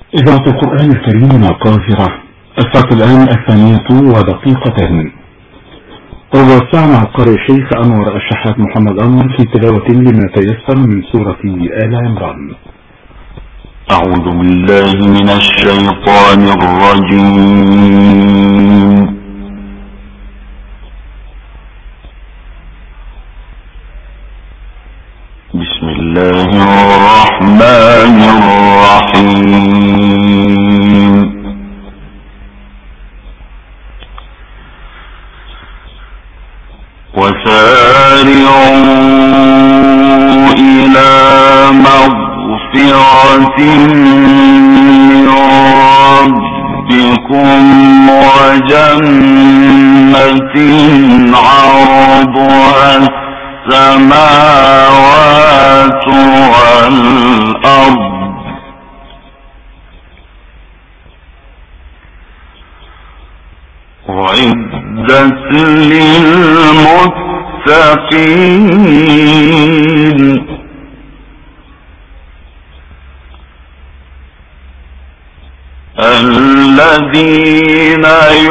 إذاعة القرآن الكريم من القاهرة. الساعة الآن 2:02. ووسع مع القارئ الشيخ أنور الشحات محمد أنور في تلاوة لما تيسر من سورة آل عمران. أعوذ بالله من الشيطان الرجيم. بسم الله الرحمن الرحيم. وسارعوا إلى مغفرة من ربكم وجنة عرضها السماوات والأرض أعدت للمتقين الذين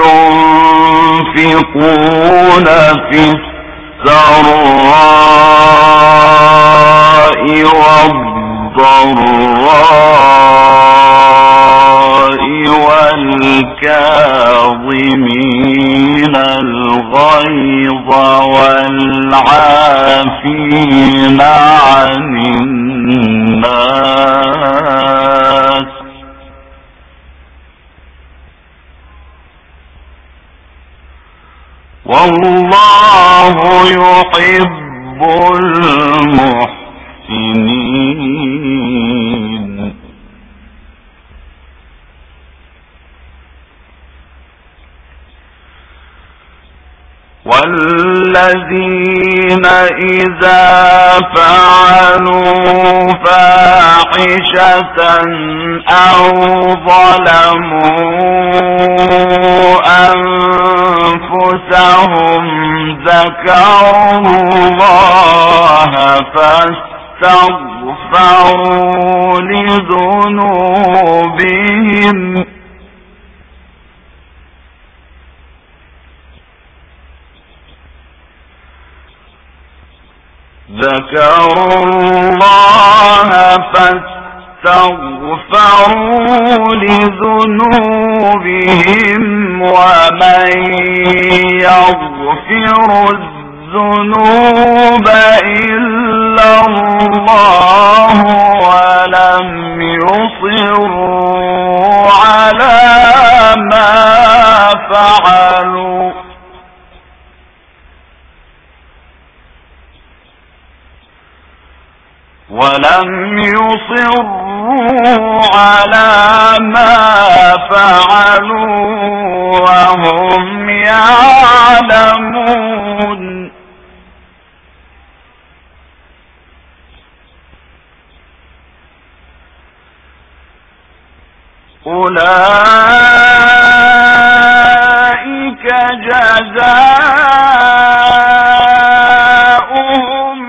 ينفقون في السراء والضراء والكاظمين الغيظ والعافين عن الناس والله يحب المحسنين. والذين إذا فعلوا فاحشة أو ظلموا أنفسهم ذكروا الله فاستغفروا لذنوبهم ومن يغفر الذنوب إلا الله ولم يصروا على ما فعلوا وهم يعلمون. أولئك جزاؤهم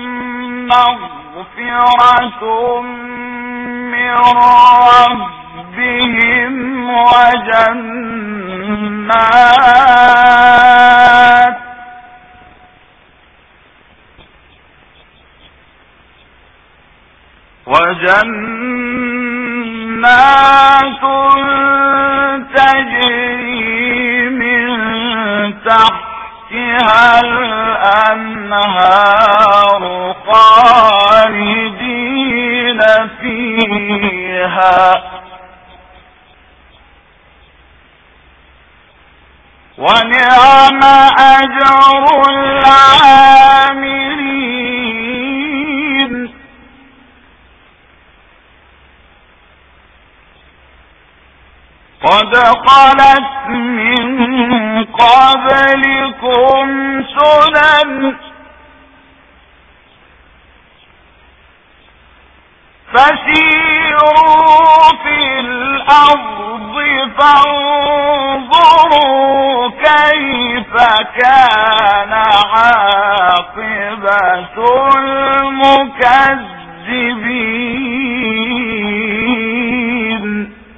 مغفرة من ربهم وجنات تجري من تحتها الأنهار خالدين فيها ونعم أجر العاملين. قد خلت من قبلكم سنن فسيروا في الأرض فانظروا كيف كان عاقبة المكذبين.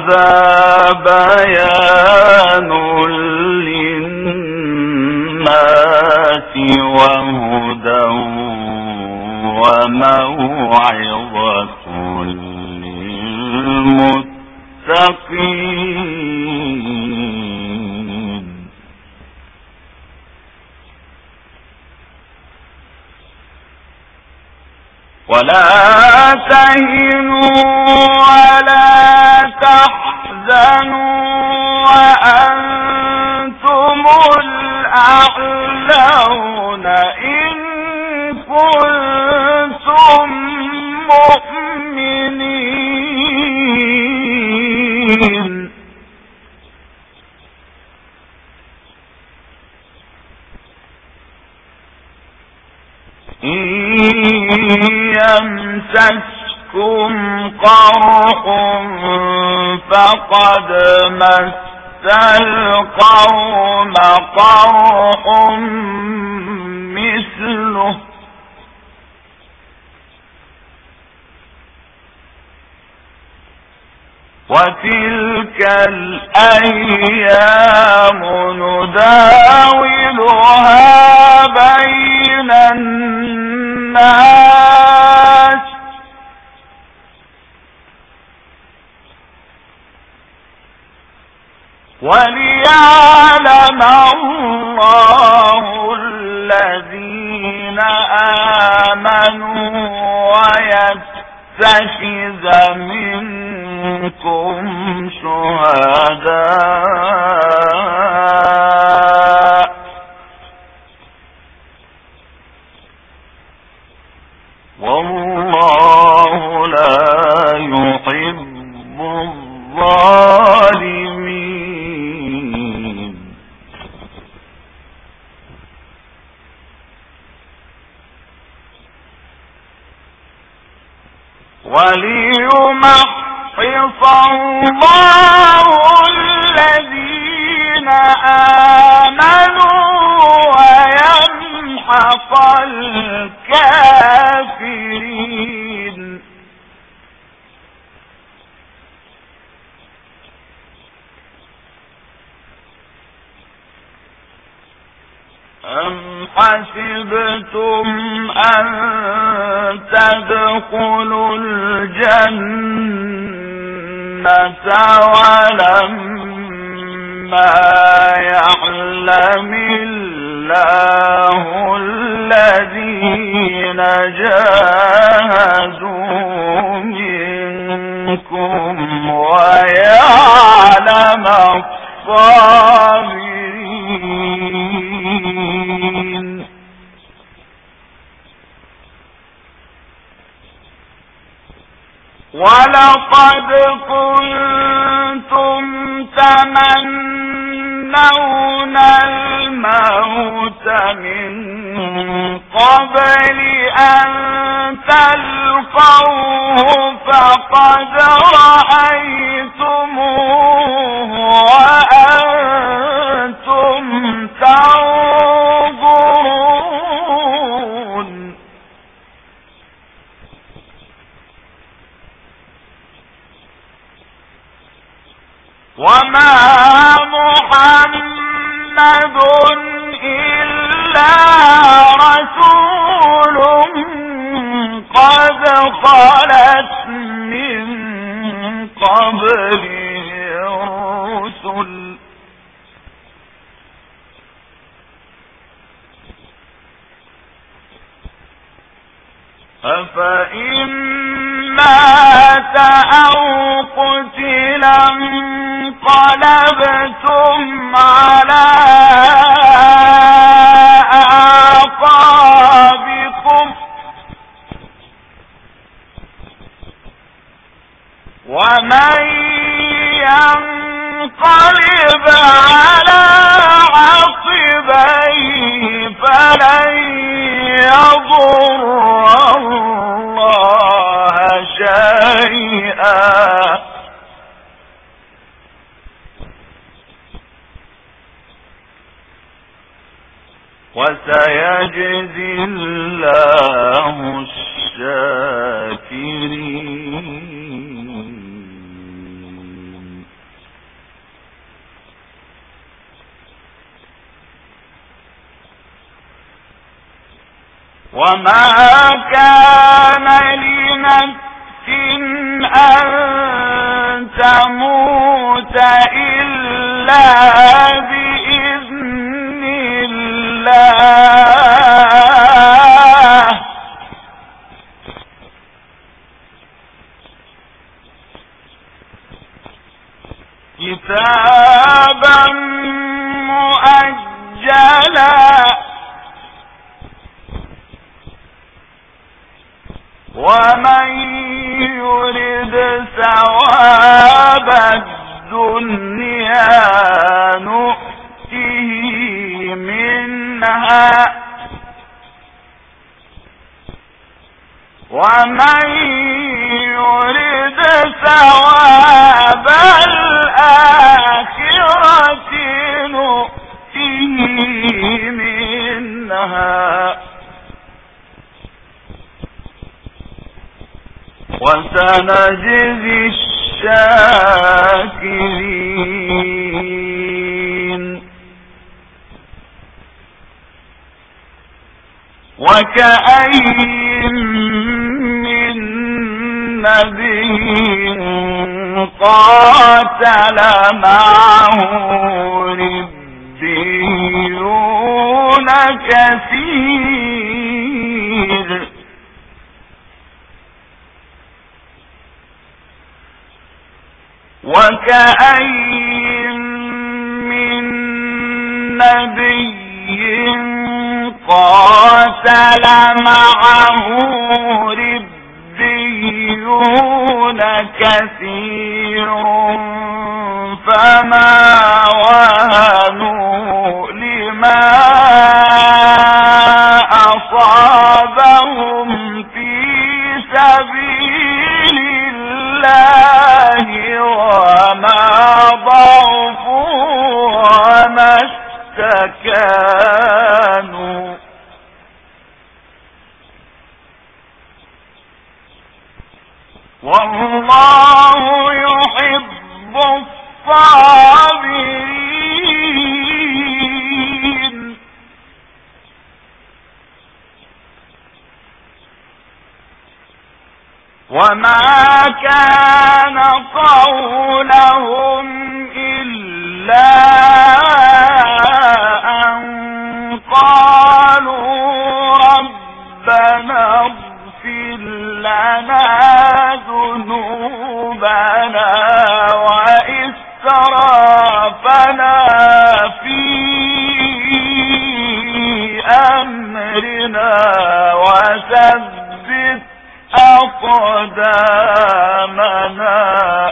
هذا بيان للناس وهدى وموعظة للمتقين. ولا تهنوا ولا تحزنوا وأنتم الأعلون إن كنتم مؤمنين. إن يمسسكم قرح فقد مس القوم قرح مثله وتلك الأيام نداولها بين الناس وليعلم الله الذين آمنوا ويتخذ منكم شهداء والله لا يحب الظالمين. وليمحص الله الذين آمنوا ويمحق الكافرين. أم حسبتم أن تدخلوا الجنة ولما يعلم الله الذين جاهدوا منكم ويعلم الصابرين. ولقد كنتم تمنون الموت من قبل أن تلقوه فقد رأيتموه وأنتم تنظرون. وما محمد إلا رسول قد خلت من قبله الرسل أفإن مات أو قتلا انقلبتم على أعقابكم ومن ينقلب على عقبيه فلن يضر الله شيئا وسيجزي الله الشاكرين. وما كان لنفس أن تموت إلا بإذن الله كتابا مؤجلا ومن يرد ثواب الدنيا نؤته منها ومن يرد ثواب الآخرة نؤته منها وسنجزي الشاكرين وكأين من نبي قاتل معه ربيون كثير وكأين من نبي قاتل معه ربيون كثير فما وهنوا لما أصابهم في سبيل الله وما ضعفوا وما استكانوا والله يحب الصابرين وما كان قولهم إلا أن قالوا ربنا اغفر لنا ذنوبنا وإسرافنا في أمرنا وثبت أقدامنا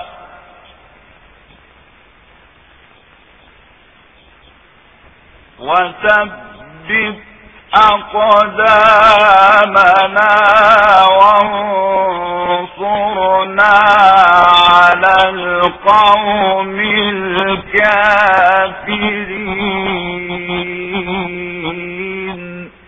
وانصرنا على القوم الكافرين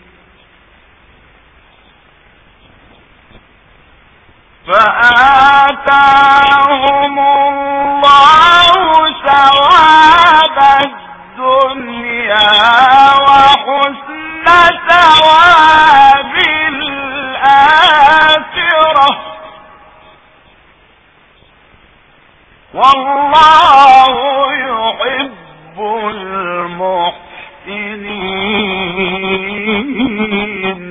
فآتاهم الله ثواب الدنيا وحسن ثواب الآخرة والله يحب المحسنين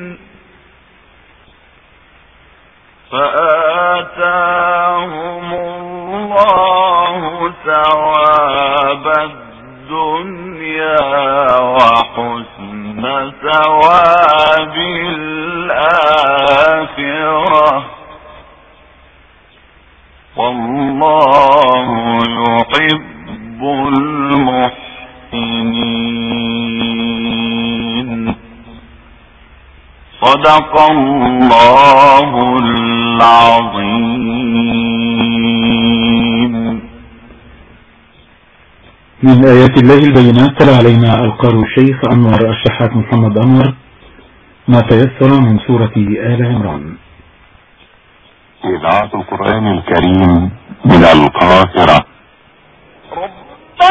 فآتاهم الله ثواب الدنيا وحسن ثواب الآخرة والله يحب المحسنين صدق الله العظيم. من آيات الله البينات تلا علينا القارئ الشيخ أنور الشحات محمد أنور ما تيسر من سورة آل عمران. إذاعة القرآن الكريم من القاهرة.